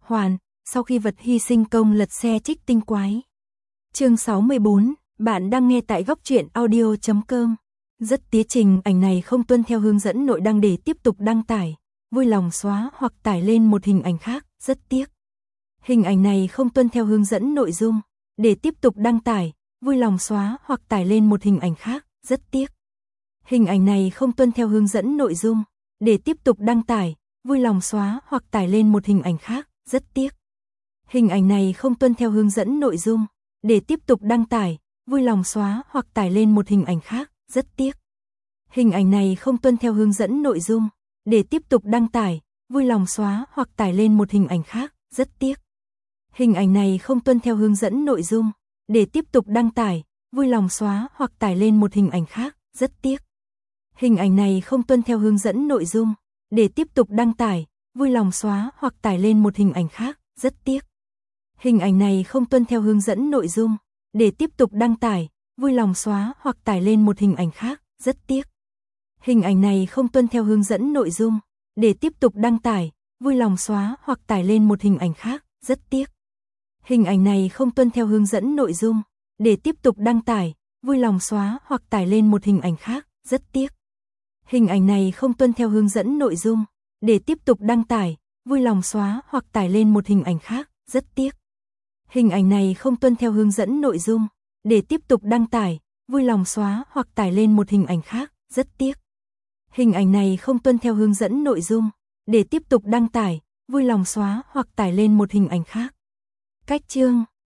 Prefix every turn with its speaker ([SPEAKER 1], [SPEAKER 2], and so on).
[SPEAKER 1] Hoàn, sau khi vật hy sinh công lật xe trích tinh quái. Chương 64, bạn đang nghe tại góc truyện audio.com. Rất tía trình, ảnh này không tuân theo hướng dẫn nội đăng để tiếp tục đăng tải. Vui lòng xóa hoặc tải lên một hình ảnh khác, rất tiếc. Hình ảnh này không tuân theo hướng dẫn nội dung. Để tiếp tục đăng tải, vui lòng xóa hoặc tải lên một hình ảnh khác, rất tiếc. Hình ảnh này không tuân theo hướng dẫn nội dung. Để tiếp tục đăng tải, vui lòng xóa hoặc tải lên một hình ảnh khác, rất tiếc. Hình ảnh này không tuân theo hướng dẫn nội dung. Để tiếp tục đăng tải, vui lòng xóa hoặc tải lên một hình ảnh khác, rất tiếc. Hình ảnh này không tuân theo hướng dẫn nội dung. Để tiếp tục đăng tải, vui lòng xóa hoặc tải lên một hình ảnh khác, rất tiếc. Hình ảnh này không tuân theo hướng dẫn nội dung. Để tiếp tục đăng tải, vui lòng xóa hoặc tải lên một hình ảnh khác, rất tiếc. Hình ảnh này không tuân theo hướng dẫn nội dung. Để tiếp tục đăng tải, vui lòng xóa hoặc tải lên một hình ảnh khác, rất tiếc. Hình ảnh này không tuân theo hướng dẫn nội dung. Để tiếp tục đăng tải, vui lòng xóa hoặc tải lên một hình ảnh khác, rất tiếc. Hình ảnh này không tuân theo hướng dẫn nội dung. Để tiếp tục đăng tải, vui lòng xóa hoặc tải lên một hình ảnh khác, rất tiếc. Hình ảnh này không tuân theo hướng dẫn nội dung. Để tiếp tục đăng tải, vui lòng xóa hoặc tải lên một hình ảnh khác, rất tiếc. Hình ảnh này không tuân theo hướng dẫn nội dung. Để tiếp tục đăng tải, vui lòng xóa hoặc tải lên một hình ảnh khác, rất tiếc. Hình ảnh này không tuân theo hướng dẫn nội dung. Để tiếp tục đăng tải, vui lòng xóa hoặc tải lên một hình ảnh khác, rất tiếc. Hình ảnh này không tuân theo hướng dẫn nội dung. Để tiếp tục đăng tải, vui lòng xóa hoặc tải lên một hình ảnh khác. Cách chương